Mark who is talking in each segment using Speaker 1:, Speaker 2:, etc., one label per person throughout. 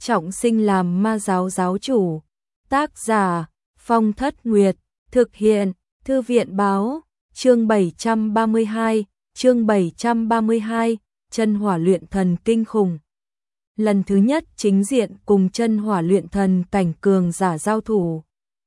Speaker 1: trọng sinh làm ma giáo giáo chủ. Tác giả Phong Thất Nguyệt, thực hiện Thư viện báo, chương 732, chân hỏa luyện thần kinh khủng. Lần thứ nhất chính diện cùng chân hỏa luyện thần cảnh cường giả giao thủ.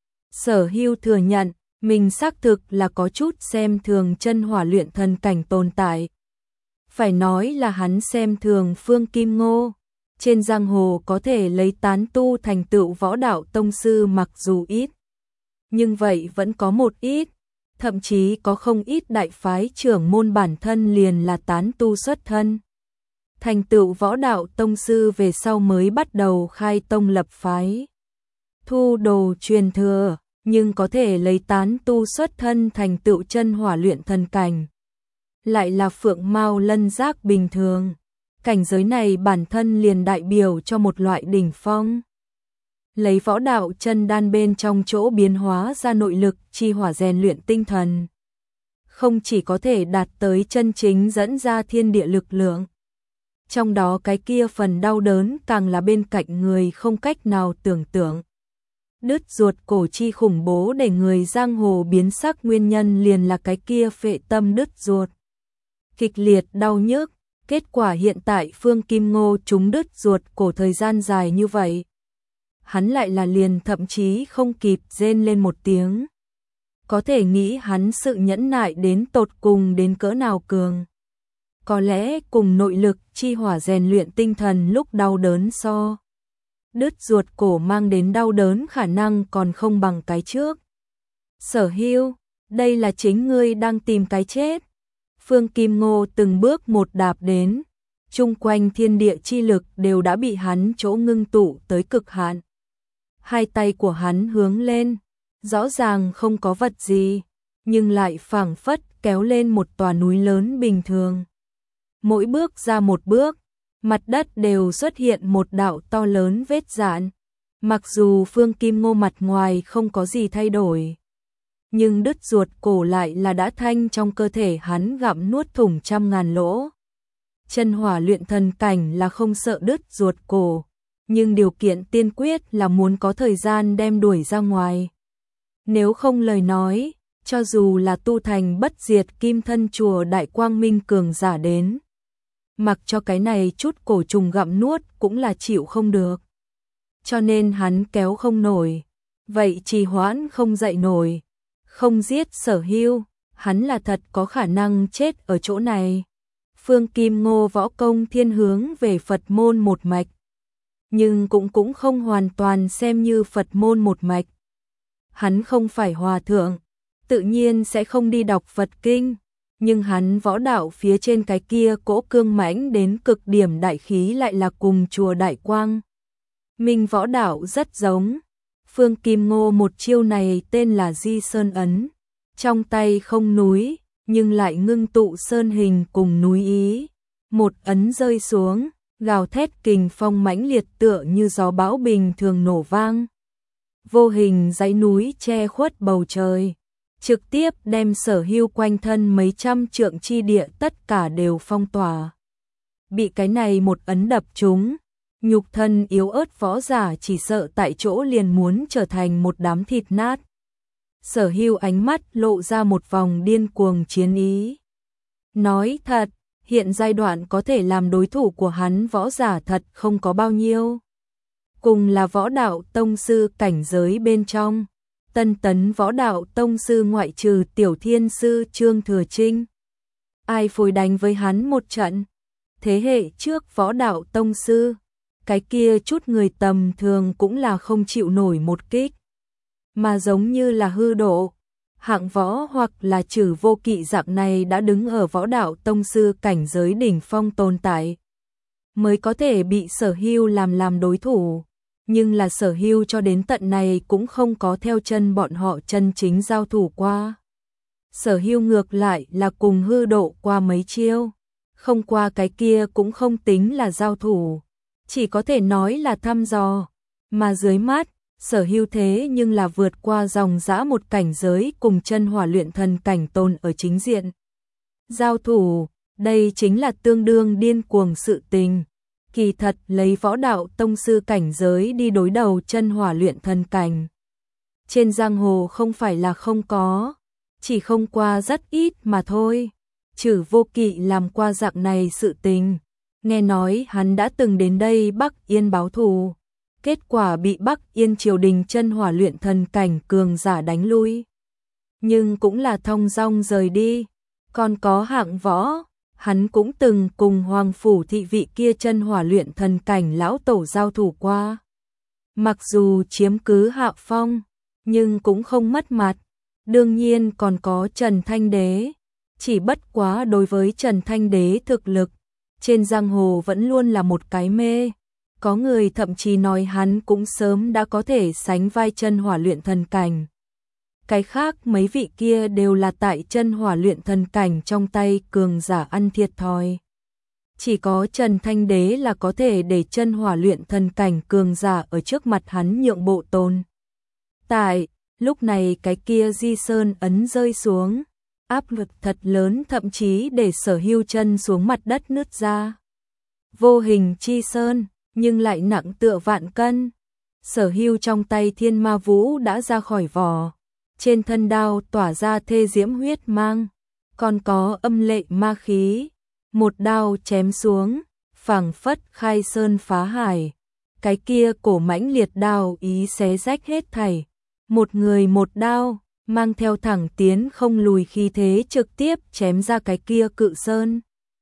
Speaker 1: Sở Hưu thừa nhận, mình xác thực là có chút xem thường chân hỏa luyện thần cảnh tồn tại. Phải nói là hắn xem thường Phương Kim Ngô. Trên giang hồ có thể lấy tán tu thành tựu võ đạo tông sư mặc dù ít, nhưng vậy vẫn có một ít, thậm chí có không ít đại phái trưởng môn bản thân liền là tán tu xuất thân. Thành tựu võ đạo tông sư về sau mới bắt đầu khai tông lập phái, thu đồ truyền thừa, nhưng có thể lấy tán tu xuất thân thành tựu chân hỏa luyện thần cảnh, lại là phượng mao lân giác bình thường. Cảnh giới này bản thân liền đại biểu cho một loại đỉnh phong. Lấy võ đạo chân đan bên trong chỗ biến hóa ra nội lực chi hỏa rèn luyện tinh thần, không chỉ có thể đạt tới chân chính dẫn ra thiên địa lực lượng. Trong đó cái kia phần đau đớn càng là bên cạnh người không cách nào tưởng tượng. Đứt ruột cổ chi khủng bố để người giang hồ biến sắc nguyên nhân liền là cái kia phệ tâm đứt ruột. Kịch liệt đau nhức. Kết quả hiện tại Phương Kim Ngô trúng đứt ruột cổ thời gian dài như vậy. Hắn lại là liền thậm chí không kịp rên lên một tiếng. Có thể nghĩ hắn sự nhẫn nại đến tột cùng đến cỡ nào cường. Có lẽ cùng nội lực chi hỏa rèn luyện tinh thần lúc đau đớn so. Đứt ruột cổ mang đến đau đớn khả năng còn không bằng cái trước. Sở Hưu, đây là chính ngươi đang tìm cái chết. Phương Kim Ngô từng bước một đạp đến, chung quanh thiên địa chi lực đều đã bị hắn chỗ ngưng tụ tới cực hạn. Hai tay của hắn hướng lên, rõ ràng không có vật gì, nhưng lại phảng phất kéo lên một tòa núi lớn bình thường. Mỗi bước ra một bước, mặt đất đều xuất hiện một đạo to lớn vết rạn. Mặc dù Phương Kim Ngô mặt ngoài không có gì thay đổi, nhưng đứt ruột cổ lại là đã thanh trong cơ thể hắn gặm nuốt thủng trăm ngàn lỗ. Chân hỏa luyện thần cảnh là không sợ đứt ruột cổ, nhưng điều kiện tiên quyết là muốn có thời gian đem đuổi ra ngoài. Nếu không lời nói, cho dù là tu thành bất diệt kim thân chùa đại quang minh cường giả đến, mặc cho cái này chút cổ trùng gặm nuốt cũng là chịu không được. Cho nên hắn kéo không nổi, vậy trì hoãn không dậy nổi. Không giết Sở Hưu, hắn là thật có khả năng chết ở chỗ này. Phương Kim Ngô võ công thiên hướng về Phật môn một mạch, nhưng cũng không hoàn toàn xem như Phật môn một mạch. Hắn không phải hòa thượng, tự nhiên sẽ không đi đọc Phật kinh, nhưng hắn võ đạo phía trên cái kia cỗ cương mãnh đến cực điểm đại khí lại là cùng chùa Đại Quang Minh võ đạo rất giống. Phương Kim Ngô một chiêu này tên là Di Sơn Ấn, trong tay không núi, nhưng lại ngưng tụ sơn hình cùng núi ý. Một ấn rơi xuống, gào thét kình phong mãnh liệt tựa như gió bão bình thường nổ vang. Vô hình dãy núi che khuất bầu trời, trực tiếp đem Sở Hưu quanh thân mấy trăm trượng chi địa tất cả đều phong tỏa. Bị cái này một ấn đập trúng, nhục thân yếu ớt võ giả chỉ sợ tại chỗ liền muốn trở thành một đám thịt nát. Sở Hưu ánh mắt lộ ra một vòng điên cuồng chiến ý. Nói thật, hiện giai đoạn có thể làm đối thủ của hắn võ giả thật không có bao nhiêu. Cùng là võ đạo tông sư cảnh giới bên trong, tân tấn võ đạo tông sư ngoại trừ tiểu thiên sư Trương Thừa Trinh. Ai phối đánh với hắn một trận? Thế hệ trước võ đạo tông sư, cái kia chút người tầm thường cũng là không chịu nổi một kích. Mà giống như là hư độ, hạng võ hoặc là trừ vô kỵ dạng này đã đứng ở võ đạo tông sư cảnh giới đỉnh phong tồn tại, mới có thể bị Sở Hưu làm đối thủ. Nhưng là Sở Hưu cho đến tận này cũng không có theo chân bọn họ chân chính giao thủ qua. Sở Hưu ngược lại là cùng hư độ qua mấy chiêu, không qua cái kia cũng không tính là giao thủ, chỉ có thể nói là thăm dò. Mà dưới mắt, Sở Hưu thế nhưng là vượt qua dòng dã một cảnh giới cùng chân hỏa luyện thần cảnh tồn ở chính diện. Giao thủ, đây chính là tương đương điên cuồng sự tình. Kỳ thật lấy võ đạo tông sư cảnh giới đi đối đầu chân hỏa luyện thần cảnh. Trên giang hồ không phải là không có, chỉ không qua rất ít mà thôi. Chử Vô Kỵ làm qua dạng này sự tình. Nghe nói hắn đã từng đến đây Bắc Yên báo thù. Kết quả bị Bắc Yên triều đình chân hỏa luyện thần cảnh cường giả đánh lui. Nhưng cũng là thong dong rời đi. Còn có Hạng Võ, hắn cũng từng cùng Hoàng Phủ thị vị kia chân hỏa luyện thần cảnh lão tổ giao thủ qua. Mặc dù chiếm cứ hạ phong, nhưng cũng không mất mặt. Đương nhiên còn có Trần Thanh Đế. Chỉ bất quá đối với Trần Thanh Đế thực lực, trên giang hồ vẫn luôn là một cái mê. Có người thậm chí nói hắn cũng sớm đã có thể sánh vai chân hỏa luyện thần cảnh. Cái khác mấy vị kia đều là tại chân hỏa luyện thần cảnh trong tay cường giả ăn thiệt thòi. Chỉ có Trần Thanh Đế là có thể để chân hỏa luyện thần cảnh cường giả ở trước mặt hắn nhượng bộ tồn. Tại lúc này cái kia Di Sơn ấn rơi xuống, áp lực thật lớn thậm chí để Sở Hưu chân xuống mặt đất nứt ra. Vô hình chi sơn, nhưng lại nặng tựa vạn cân. Sở Hưu trong tay Thiên Ma Vũ đã ra khỏi vỏ. Trên thân đao tỏa ra thê diễm huyết mang, còn có âm lệ ma khí. Một đao chém xuống, phảng phất khai sơn phá hải. Cái kia cổ mãnh liệt đao ý xé rách hết thảy. Một người một đao, mang theo thẳng tiến không lùi khí thế trực tiếp chém ra cái kia cự sơn.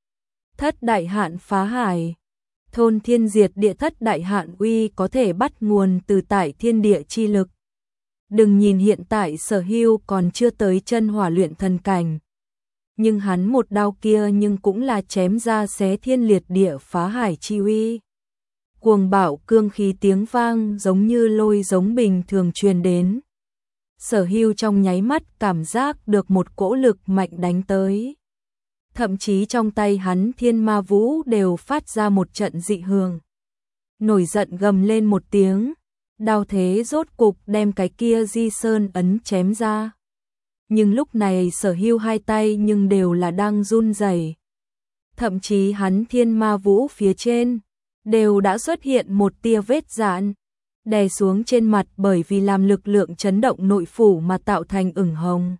Speaker 1: Thất đại hạn phá hải. Thôn thiên diệt địa thất đại hạn uy có thể bắt nguồn từ tại thiên địa chi lực. Đừng nhìn hiện tại Sở Hưu còn chưa tới chân hỏa luyện thần cảnh. Nhưng hắn một đao kia nhưng cũng là chém ra xé thiên liệt địa phá hải chi uy. Cuồng bạo cương khí tiếng vang giống như lôi giống bình thường truyền đến. Sở Hưu trong nháy mắt cảm giác được một cỗ lực mạnh đánh tới. Thậm chí trong tay hắn Thiên Ma Vũ đều phát ra một trận dị hưởng. Nổi giận gầm lên một tiếng. Đao thế rốt cục đem cái kia Di Sơn ấn chém ra. Nhưng lúc này Sở Hưu hai tay nhưng đều là đang run rẩy. Thậm chí hắn Thiên Ma Vũ phía trên đều đã xuất hiện một tia vết rạn, đè xuống trên mặt bởi vì làm lực lượng chấn động nội phủ mà tạo thành ửng hồng.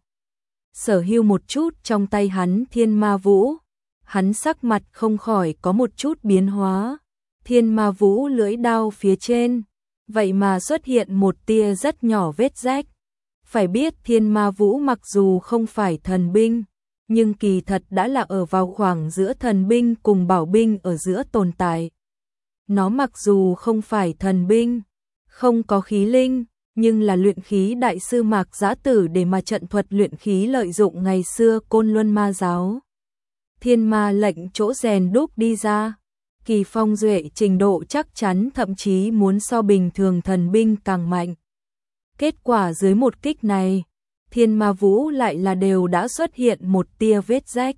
Speaker 1: Sở Hưu một chút trong tay hắn Thiên Ma Vũ, hắn sắc mặt không khỏi có một chút biến hóa. Thiên Ma Vũ lưỡi đao phía trên vậy mà xuất hiện một tia rất nhỏ vết rách. Phải biết Thiên Ma Vũ mặc dù không phải thần binh, nhưng kỳ thật đã là ở vào khoảng giữa thần binh cùng bảo binh ở giữa tồn tại. Nó mặc dù không phải thần binh, không có khí linh, nhưng là luyện khí đại sư Mạc Giã Tử để mà trận thuật luyện khí lợi dụng ngày xưa Côn Luân Ma giáo. Thiên Ma lệnh chỗ rèn đúc đi ra. Kỳ phong duệ trình độ chắc chắn thậm chí muốn so bình thường thần binh càng mạnh. Kết quả dưới một kích này, Thiên Ma Vũ lại là đều đã xuất hiện một tia vết rách.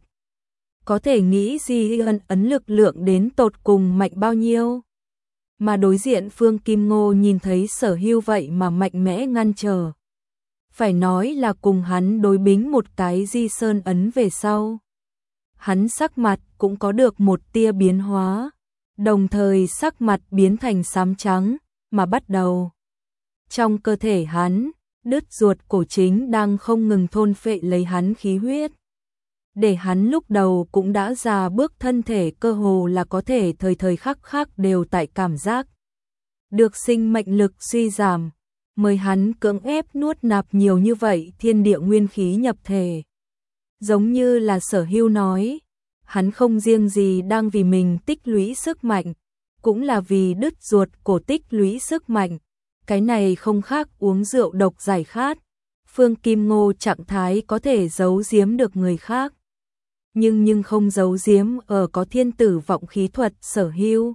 Speaker 1: Có thể nghĩ gì ấn lực lượng đến tột cùng mạnh bao nhiêu. Mà đối diện Phương Kim Ngô nhìn thấy Sở Hưu vậy mà mạnh mẽ ngăn trở. Phải nói là cùng hắn đối bính một cái Di Sơn ấn về sau. Hắn sắc mặt cũng có được một tia biến hóa, đồng thời sắc mặt biến thành xám trắng, mà bắt đầu. Trong cơ thể hắn, đứt ruột cổ chính đang không ngừng thôn phệ lấy hắn khí huyết. Để hắn lúc đầu cũng đã già bước thân thể cơ hồ là có thể thời thời khắc khắc đều tại cảm giác. Được sinh mệnh lực suy giảm, mời hắn cưỡng ép nuốt nạp nhiều như vậy thiên địa nguyên khí nhập thể. Giống như là Sở Hưu nói, hắn không riêng gì đang vì mình tích lũy sức mạnh, cũng là vì đứt ruột cổ tích lũy sức mạnh. Cái này không khác uống rượu độc giải khát. Phương Kim Ngô trạng thái có thể giấu giếm được người khác, nhưng không giấu giếm ở có thiên tử vọng khí thuật Sở Hưu.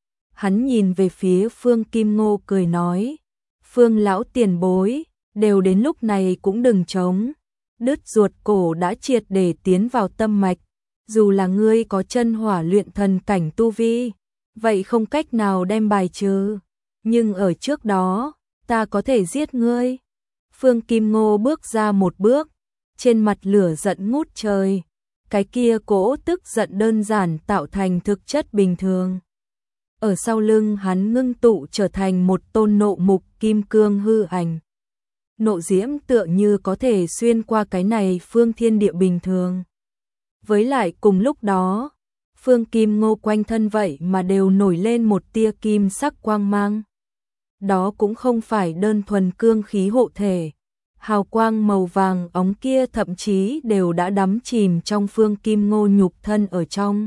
Speaker 1: Hắn nhìn về phía Phương Kim Ngô cười nói, Phương lão tiền bối, đều đến lúc này cũng đừng trống. Đứt ruột cổ đã triệt để tiến vào tâm mạch, dù là ngươi có chân hỏa luyện thần cảnh tu vi, vậy không cách nào đem bài trừ. Nhưng ở trước đó, ta có thể giết ngươi. Phương Kim Ngô bước ra một bước, trên mặt lửa giận ngút trời. Cái kia cỗ tức giận đơn giản tạo thành thực chất bình thường. ở sau lưng hắn ngưng tụ trở thành một tôn nộ mục kim cương hư ảnh. Nộ diễm tựa như có thể xuyên qua cái này phương thiên địa bình thường. Với lại cùng lúc đó, Phương Kim Ngô quanh thân vậy mà đều nổi lên một tia kim sắc quang mang. Đó cũng không phải đơn thuần cương khí hộ thể. Hào quang màu vàng óng kia thậm chí đều đã đắm chìm trong Phương Kim Ngô nhục thân ở trong.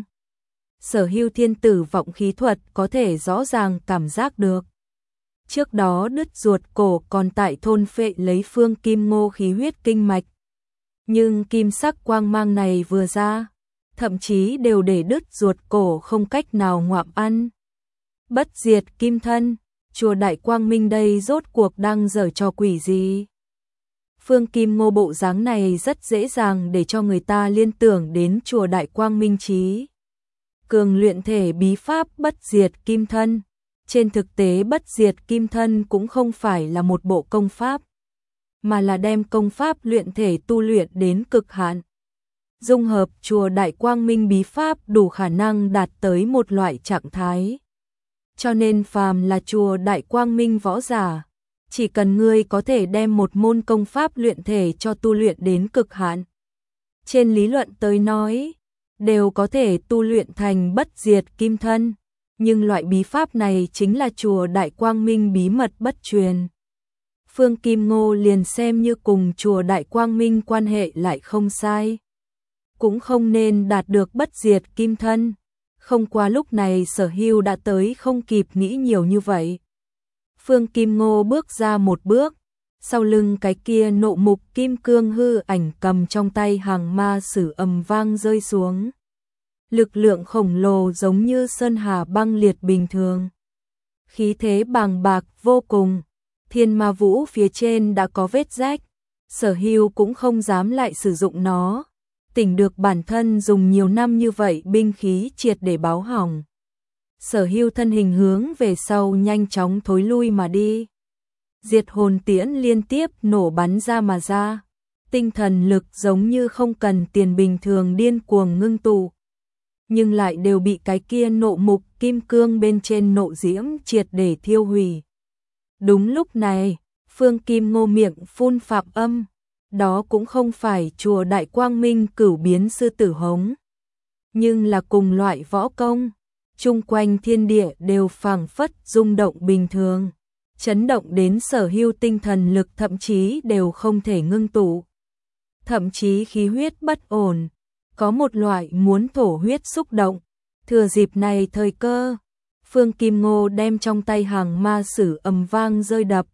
Speaker 1: Sở Hưu thiên tử vọng khí thuật có thể rõ ràng cảm giác được. Trước đó đứt ruột cổ còn tại thôn phệ lấy Phương Kim Ngô khí huyết kinh mạch. Nhưng kim sắc quang mang này vừa ra, thậm chí đều để đứt ruột cổ không cách nào ngoạm ăn. Bất diệt kim thân, chùa Đại Quang Minh đây rốt cuộc đang giở trò quỷ gì? Phương Kim Ngô bộ dáng này rất dễ dàng để cho người ta liên tưởng đến chùa Đại Quang Minh Chí. Cường luyện thể bí pháp bất diệt kim thân. Trên thực tế bất diệt kim thân cũng không phải là một bộ công pháp, mà là đem công pháp luyện thể tu luyện đến cực hạn. Dung hợp chùa Đại Quang Minh bí pháp đủ khả năng đạt tới một loại trạng thái. Cho nên phàm là chùa Đại Quang Minh võ giả, chỉ cần ngươi có thể đem một môn công pháp luyện thể cho tu luyện đến cực hạn. Trên lý luận tới nói, đều có thể tu luyện thành bất diệt kim thân, nhưng loại bí pháp này chính là chùa Đại Quang Minh bí mật bất truyền. Phương Kim Ngô liền xem như cùng chùa Đại Quang Minh quan hệ lại không sai, cũng không nên đạt được bất diệt kim thân. Không qua lúc này Sở Hưu đã tới không kịp nghĩ nhiều như vậy. Phương Kim Ngô bước ra một bước, sau lưng cái kia nộ mục kim cương hư ảnh cầm trong tay hàng ma sử ầm vang rơi xuống. Lực lượng khổng lồ giống như sơn hà băng liệt bình thường. Khí thế bàng bạc vô cùng, thiên ma vũ phía trên đã có vết rách. Sở Hưu cũng không dám lại sử dụng nó, tỉnh được bản thân dùng nhiều năm như vậy binh khí triệt để báo hỏng. Sở Hưu thân hình hướng về sau nhanh chóng thối lui mà đi. Diệt hồn tiễn liên tiếp nổ bắn ra mà ra. Tinh thần lực giống như không cần tiền bình thường điên cuồng ngưng tụ, nhưng lại đều bị cái kia nộ mục kim cương bên trên nộ diễm triệt để thiêu hủy. Đúng lúc này, Phương Kim Ngô miệng phun phạm âm. Đó cũng không phải chùa Đại Quang Minh cửu biến sư tử hống, nhưng là cùng loại võ công. Chung quanh thiên địa đều phảng phất rung động bình thường, chấn động đến Sở Hưu tinh thần lực thậm chí đều không thể ngưng tụ. Thậm chí khí huyết bất ổn, có một loại muốn thổ huyết xúc động. Thừa dịp này thời cơ, Phương Kim Ngô đem trong tay hàng ma sử ầm vang rơi đập.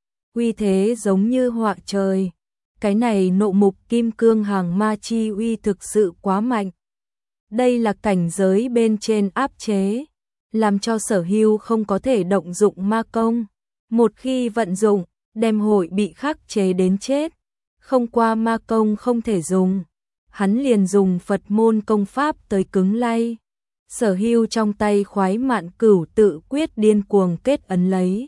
Speaker 1: Uy thế giống như họa trời. Cái này nộ mục kim cương hàng ma chi uy thực sự quá mạnh. Đây là cảnh giới bên trên áp chế, làm cho Sở Hưu không có thể động dụng ma công. Một khi vận dụng, đem hội bị khắc chế đến chết. Không qua ma công không thể dùng, hắn liền dùng Phật môn công pháp tới cứng lay. Sở Hưu trong tay khoái mạn cửu tự quyết điên cuồng kết ấn lấy.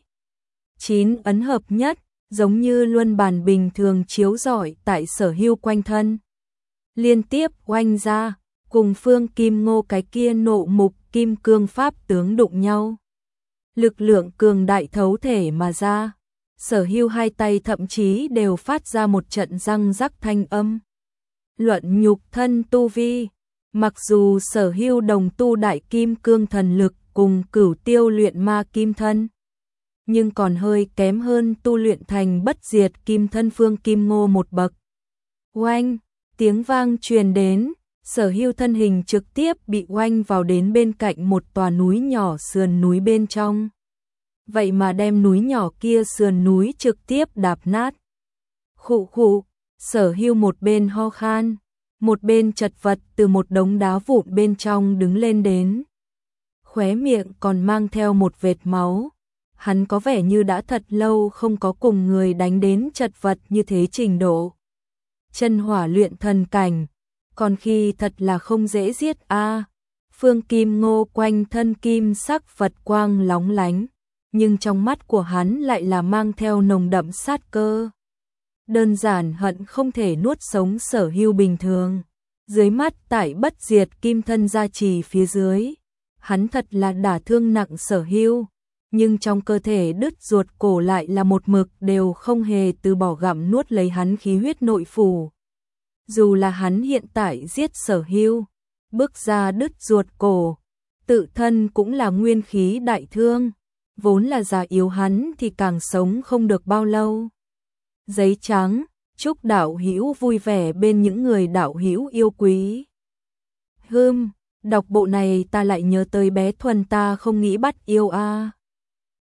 Speaker 1: 9 ấn hợp nhất, giống như luân bàn bình thường chiếu rọi tại Sở Hưu quanh thân. Liên tiếp oanh ra, cùng Phương Kim Ngô cái kia nộ mục kim cương pháp tướng đụng nhau. Lực lượng cường đại thấu thể mà ra. Sở Hưu hai tay thậm chí đều phát ra một trận răng rắc thanh âm. Luận nhục thân tu vi, mặc dù Sở Hưu đồng tu đại kim cương thần lực cùng cửu tiêu luyện ma kim thân, nhưng còn hơi kém hơn tu luyện thành bất diệt kim thân Phương Kim Ngô một bậc. Oanh, tiếng vang truyền đến, Sở Hưu thân hình trực tiếp bị oanh vào đến bên cạnh một tòa núi nhỏ sườn núi bên trong. Vậy mà đem núi nhỏ kia sườn núi trực tiếp đạp nát. Khụ khụ, Sở Hưu một bên ho khan, một bên chật vật từ một đống đá vụn bên trong đứng lên đến. Khóe miệng còn mang theo một vệt máu. Hắn có vẻ như đã thật lâu không có cùng người đánh đến chật vật như thế trình độ. Chân hỏa luyện thần cảnh, còn khi thật là không dễ giết a. Phương Kim Ngô quanh thân kim sắc Phật quang lóng lánh, nhưng trong mắt của hắn lại là mang theo nồng đậm sát cơ. Đơn giản hận không thể nuốt sống Sở Hưu bình thường. Dưới mắt tại bất diệt kim thân gia trì phía dưới, hắn thật là đả thương nặng Sở Hưu, nhưng trong cơ thể đứt ruột cổ lại là một mực đều không hề từ bỏ gặm nuốt lấy hắn khí huyết nội phủ. Dù là hắn hiện tại giết Sở Hưu, bước ra đứt ruột cổ, tự thân cũng là nguyên khí đại thương, vốn là già yếu hắn thì càng sống không được bao lâu. Giấy trắng, chúc đạo hữu vui vẻ bên những người đạo hữu yêu quý. Đọc bộ này ta lại nhớ tới bé Thuần ta không nghĩ bắt yêu a.